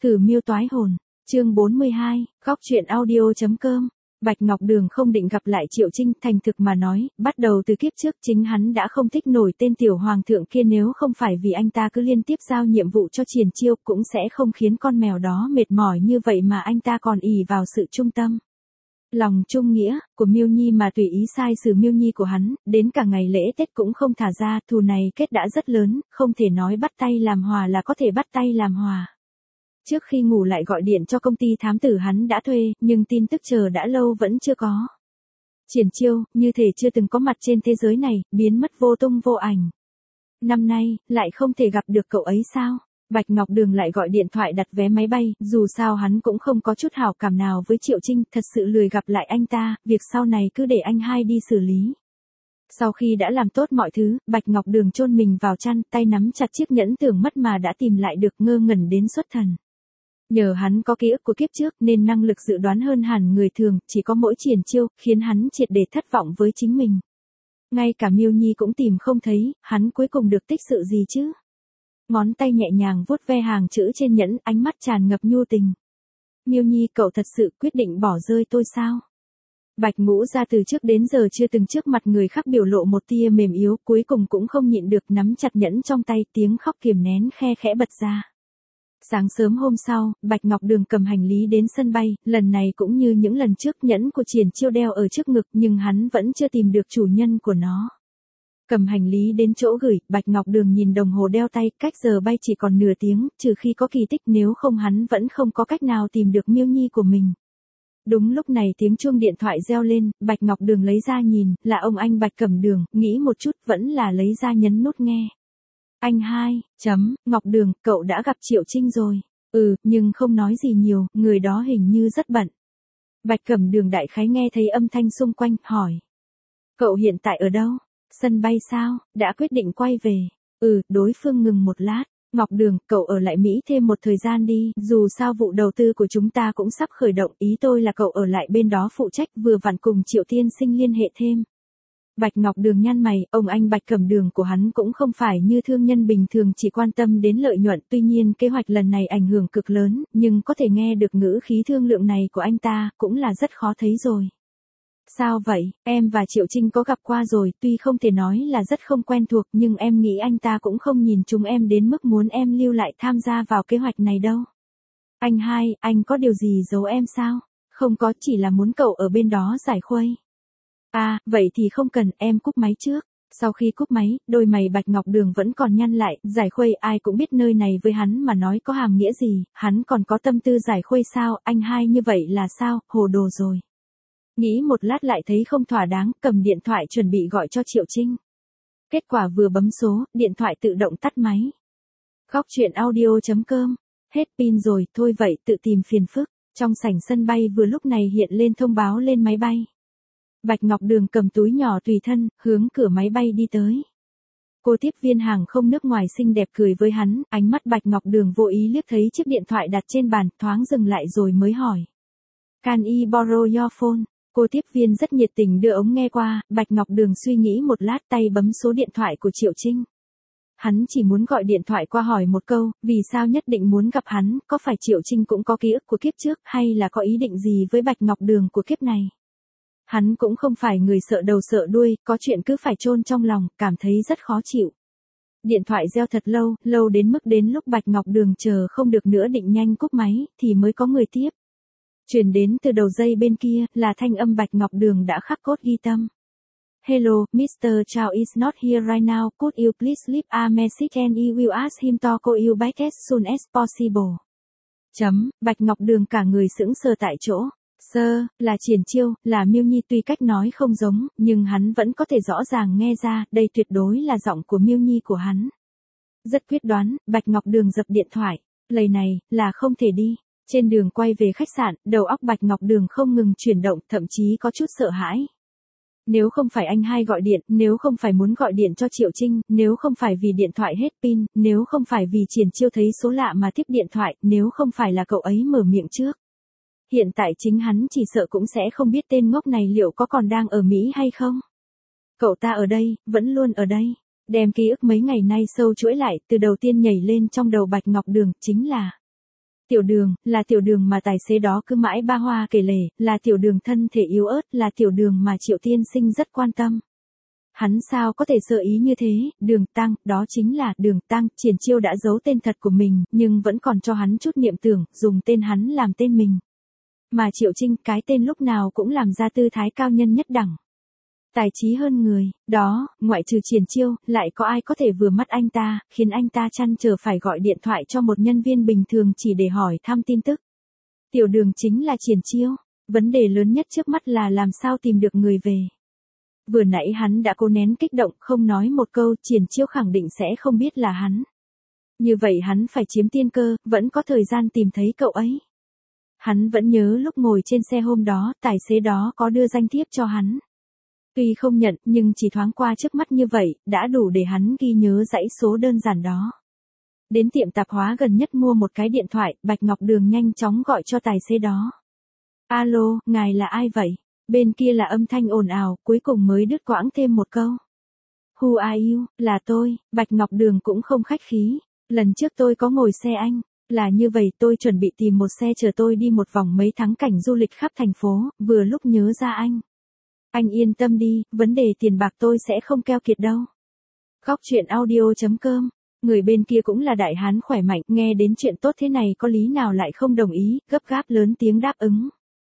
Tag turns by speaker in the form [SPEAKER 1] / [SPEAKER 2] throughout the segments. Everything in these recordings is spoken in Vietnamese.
[SPEAKER 1] Thử miêu toái hồn, chương 42, góc truyện audio.com. Bạch Ngọc Đường không định gặp lại Triệu Trinh, thành thực mà nói, bắt đầu từ kiếp trước chính hắn đã không thích nổi tên tiểu hoàng thượng kia, nếu không phải vì anh ta cứ liên tiếp giao nhiệm vụ cho Triển Chiêu cũng sẽ không khiến con mèo đó mệt mỏi như vậy mà anh ta còn ỷ vào sự trung tâm. Lòng trung nghĩa của Miêu Nhi mà tùy ý sai xử Miêu Nhi của hắn, đến cả ngày lễ Tết cũng không thả ra, thù này kết đã rất lớn, không thể nói bắt tay làm hòa là có thể bắt tay làm hòa. Trước khi ngủ lại gọi điện cho công ty thám tử hắn đã thuê, nhưng tin tức chờ đã lâu vẫn chưa có. Triển Chiêu, như thể chưa từng có mặt trên thế giới này, biến mất vô tung vô ảnh. Năm nay, lại không thể gặp được cậu ấy sao? Bạch Ngọc Đường lại gọi điện thoại đặt vé máy bay, dù sao hắn cũng không có chút hảo cảm nào với Triệu Trinh, thật sự lười gặp lại anh ta, việc sau này cứ để anh hai đi xử lý. Sau khi đã làm tốt mọi thứ, Bạch Ngọc Đường chôn mình vào chăn, tay nắm chặt chiếc nhẫn tưởng mất mà đã tìm lại được, ngơ ngẩn đến xuất thần. Nhờ hắn có ký ức của kiếp trước nên năng lực dự đoán hơn hẳn người thường, chỉ có mỗi Triển Chiêu, khiến hắn triệt để thất vọng với chính mình. Ngay cả Miêu Nhi cũng tìm không thấy, hắn cuối cùng được tích sự gì chứ? Ngón tay nhẹ nhàng vuốt ve hàng chữ trên nhẫn, ánh mắt tràn ngập nhu tình. Miêu Nhi, cậu thật sự quyết định bỏ rơi tôi sao? Bạch Ngũ Gia từ trước đến giờ chưa từng trước mặt người khác biểu lộ một tia mềm yếu, cuối cùng cũng không nhịn được nắm chặt nhẫn trong tay, tiếng khóc kiềm nén khe khẽ bật ra. Sáng sớm hôm sau, Bạch Ngọc Đường cầm hành lý đến sân bay, lần này cũng như những lần trước, nhẫn của Triển Chiêu đeo ở trước ngực nhưng hắn vẫn chưa tìm được chủ nhân của nó. Cầm hành lý đến chỗ gửi, Bạch Ngọc Đường nhìn đồng hồ đeo tay, cách giờ bay chỉ còn nửa tiếng, trừ khi có kỳ tích, nếu không hắn vẫn không có cách nào tìm được Miêu Nhi của mình. Đúng lúc này tiếng chuông điện thoại reo lên, Bạch Ngọc Đường lấy ra nhìn, là ông anh Bạch Cẩm Đường, nghĩ một chút vẫn là lấy ra nhấn nút nghe. Anh hai, Ngọc Đường, cậu đã gặp Triệu Trinh rồi. Nhưng không nói gì nhiều, người đó hình như rất bận. Bạch Cẩm Đường đại khái nghe thấy âm thanh xung quanh, hỏi. Cậu hiện tại ở đâu? Sân bay sao? Đã quyết định quay về. Đối phương ngừng một lát. Ngọc Đường, cậu ở lại Mỹ thêm một thời gian đi, dù sao vụ đầu tư của chúng ta cũng sắp khởi động, ý tôi là cậu ở lại bên đó phụ trách, vừa vặn cùng Triệu tiên sinh liên hệ thêm. Bạch Ngọc Đường nhăn mày, ông anh Bạch Cẩm Đường của hắn cũng không phải như thương nhân bình thường chỉ quan tâm đến lợi nhuận, tuy nhiên kế hoạch lần này ảnh hưởng cực lớn, nhưng có thể nghe được ngữ khí thương lượng này của anh ta, cũng là rất khó thấy rồi. Sao vậy, em và Triệu Trinh có gặp qua rồi, tuy không thể nói là rất không quen thuộc, nhưng em nghĩ anh ta cũng không nhìn chúng em đến mức muốn em lưu lại tham gia vào kế hoạch này đâu. Anh hai, anh có điều gì giấu em sao? Không có, chỉ là muốn cậu ở bên đó giải khuây. Vậy thì không cần, em cúp máy trước. Sau khi cúp máy, đôi mày Bạch Ngọc Đường vẫn còn nhăn lại, giải khuây, ai cũng biết nơi này với hắn mà nói có hàm nghĩa gì, hắn còn có tâm tư giải khuây sao, anh hai như vậy là sao, hồ đồ rồi. Nghĩ một lát lại thấy không thỏa đáng, cầm điện thoại chuẩn bị gọi cho Triệu Trinh. Kết quả vừa bấm số, điện thoại tự động tắt máy. Góc truyện audio.com, hết pin rồi, thôi vậy tự tìm phiền phức. Trong sảnh sân bay vừa lúc này hiện lên thông báo lên máy bay. Bạch Ngọc Đường cầm túi nhỏ tùy thân, hướng cửa máy bay đi tới. Cô tiếp viên hàng không nước ngoài xinh đẹp cười với hắn, ánh mắt Bạch Ngọc Đường vô ý liếc thấy chiếc điện thoại đặt trên bàn, thoáng dừng lại rồi mới hỏi. Can I borrow your phone? Cô tiếp viên rất nhiệt tình đưa ống nghe qua, Bạch Ngọc Đường suy nghĩ một lát, tay bấm số điện thoại của Triệu Trinh. Hắn chỉ muốn gọi điện thoại qua hỏi một câu, vì sao nhất định muốn gặp hắn, có phải Triệu Trinh cũng có ký ức của kiếp trước, hay là có ý định gì với Bạch Ngọc Đường của kiếp này? Hắn cũng không phải người sợ đầu sợ đuôi, có chuyện cứ phải chôn trong lòng, cảm thấy rất khó chịu. Điện thoại reo thật lâu, lâu đến mức đến lúc Bạch Ngọc Đường chờ không được nữa định nhanh cúp máy, thì mới có người tiếp. Truyền đến từ đầu dây bên kia, là thanh âm Bạch Ngọc Đường đã khắc cốt ghi tâm. Hello, Mr. Chow is not here right now, could you please leave a message and I will ask him to call you back as soon as possible. Bạch Ngọc Đường cả người sững sờ tại chỗ. Sơ, là Triển Chiêu, là Miêu Nhi, tuy cách nói không giống, nhưng hắn vẫn có thể rõ ràng nghe ra, đây tuyệt đối là giọng của Miêu Nhi của hắn. Rất quyết đoán, Bạch Ngọc Đường dập điện thoại, lời này, là không thể đi. Trên đường quay về khách sạn, đầu óc Bạch Ngọc Đường không ngừng chuyển động, thậm chí có chút sợ hãi. Nếu không phải anh hai gọi điện, nếu không phải muốn gọi điện cho Triệu Trinh, nếu không phải vì điện thoại hết pin, nếu không phải vì Triển Chiêu thấy số lạ mà tiếp điện thoại, nếu không phải là cậu ấy mở miệng trước. Hiện tại chính hắn chỉ sợ cũng sẽ không biết tên ngốc này liệu có còn đang ở Mỹ hay không. Cậu ta ở đây, vẫn luôn ở đây. Đem ký ức mấy ngày nay sâu chuỗi lại, từ đầu tiên nhảy lên trong đầu Bạch Ngọc Đường, chính là Tiểu Đường, là Tiểu Đường mà tài xế đó cứ mãi ba hoa kể lể, là Tiểu Đường thân thể yếu ớt, là Tiểu Đường mà Triệu tiên sinh rất quan tâm. Hắn sao có thể sơ ý như thế, Đường Tăng, đó chính là Đường Tăng. Triển Chiêu đã giấu tên thật của mình, nhưng vẫn còn cho hắn chút niệm tưởng, dùng tên hắn làm tên mình. Mà Triệu Trinh, cái tên lúc nào cũng làm ra tư thái cao nhân nhất đẳng. Tài trí hơn người, đó, ngoại trừ Triển Chiêu, lại có ai có thể vừa mắt anh ta, khiến anh ta trăn trở phải gọi điện thoại cho một nhân viên bình thường chỉ để hỏi thăm tin tức. Tiểu Đường chính là Triển Chiêu, vấn đề lớn nhất trước mắt là làm sao tìm được người về. Vừa nãy hắn đã cố nén kích động, không nói một câu, Triển Chiêu khẳng định sẽ không biết là hắn. Như vậy hắn phải chiếm tiên cơ, vẫn có thời gian tìm thấy cậu ấy. Hắn vẫn nhớ lúc ngồi trên xe hôm đó, tài xế đó có đưa danh thiếp cho hắn. Tuy không nhận, nhưng chỉ thoáng qua trước mắt như vậy, đã đủ để hắn ghi nhớ dãy số đơn giản đó. Đến tiệm tạp hóa gần nhất mua một cái điện thoại, Bạch Ngọc Đường nhanh chóng gọi cho tài xế đó. Alo, ngài là ai vậy? Bên kia là âm thanh ồn ào, cuối cùng mới đứt quãng thêm một câu. Who are you? Là tôi. Bạch Ngọc Đường cũng không khách khí. Lần trước tôi có ngồi xe anh. Là như vậy, tôi chuẩn bị tìm một xe chở tôi đi một vòng mấy thắng cảnh du lịch khắp thành phố, vừa lúc nhớ ra anh. Anh yên tâm đi, vấn đề tiền bạc tôi sẽ không keo kiệt đâu. Góc chuyện audio.com. Người bên kia cũng là đại hán khỏe mạnh, nghe đến chuyện tốt thế này có lý nào lại không đồng ý, gấp gáp lớn tiếng đáp ứng.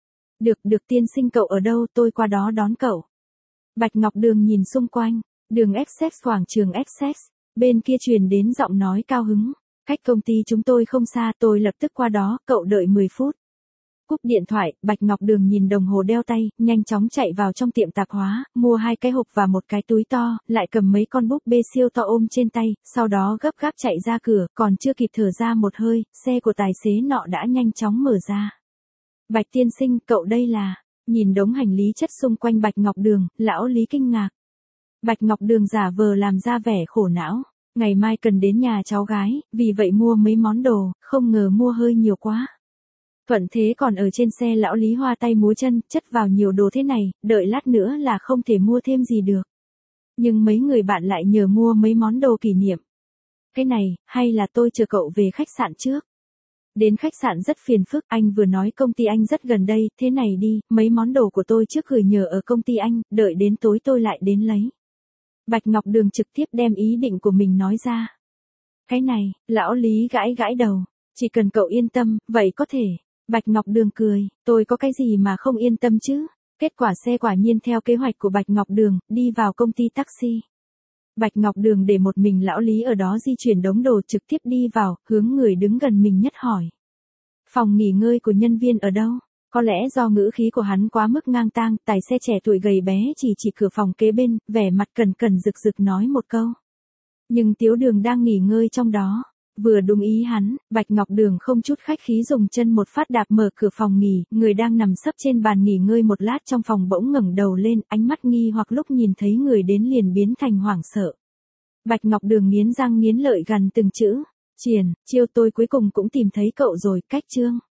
[SPEAKER 1] Được tiên sinh cậu ở đâu, tôi qua đó đón cậu. Bạch Ngọc Đường nhìn xung quanh, đường Essex, quảng trường Essex, bên kia truyền đến giọng nói cao hứng. Cách công ty chúng tôi không xa, tôi lập tức qua đó, cậu đợi 10 phút. Cúp điện thoại, Bạch Ngọc Đường nhìn đồng hồ đeo tay, nhanh chóng chạy vào trong tiệm tạp hóa, mua 2 cái hộp và một cái túi to, lại cầm mấy con búp bê siêu to ôm trên tay, sau đó gấp gáp chạy ra cửa, còn chưa kịp thở ra một hơi, xe của tài xế nọ đã nhanh chóng mở ra. Bạch tiên sinh, cậu đây là... Nhìn đống hành lý chất xung quanh Bạch Ngọc Đường, lão Lý kinh ngạc. Bạch Ngọc Đường giả vờ làm ra vẻ khổ não. Ngày mai cần đến nhà cháu gái, vì vậy mua mấy món đồ, không ngờ mua hơi nhiều quá. Thuận thế còn ở trên xe lão Lý hoa tay múa chân, chất vào nhiều đồ thế này, đợi lát nữa là không thể mua thêm gì được. Nhưng mấy người bạn lại nhờ mua mấy món đồ kỷ niệm. Cái này, hay là tôi chờ cậu về khách sạn trước? Đến khách sạn rất phiền phức, anh vừa nói công ty anh rất gần đây, thế này đi, mấy món đồ của tôi trước gửi nhờ ở công ty anh, đợi đến tối tôi lại đến lấy. Bạch Ngọc Đường trực tiếp đem ý định của mình nói ra. Cái này, lão Lý gãi gãi đầu, chỉ cần cậu yên tâm, vậy có thể. Bạch Ngọc Đường cười, tôi có cái gì mà không yên tâm chứ? Kết quả xe quả nhiên theo kế hoạch của Bạch Ngọc Đường, đi vào công ty taxi. Bạch Ngọc Đường để một mình lão Lý ở đó di chuyển đống đồ trực tiếp đi vào, hướng người đứng gần mình nhất hỏi. Phòng nghỉ ngơi của nhân viên ở đâu? Có lẽ do ngữ khí của hắn quá mức ngang tang, tài xe trẻ tuổi gầy bé chỉ cửa phòng kế bên, vẻ mặt cẩn cẩn rực rực nói một câu. Nhưng Tiếu Đường đang nghỉ ngơi trong đó. Vừa đúng ý hắn, Bạch Ngọc Đường không chút khách khí dùng chân một phát đạp mở cửa phòng nghỉ, người đang nằm sấp trên bàn nghỉ ngơi một lát trong phòng bỗng ngẩng đầu lên, ánh mắt nghi hoặc lúc nhìn thấy người đến liền biến thành hoảng sợ. Bạch Ngọc Đường nghiến răng nghiến lợi gằn từng chữ, Chiêu tôi cuối cùng cũng tìm thấy cậu rồi, cách Trương.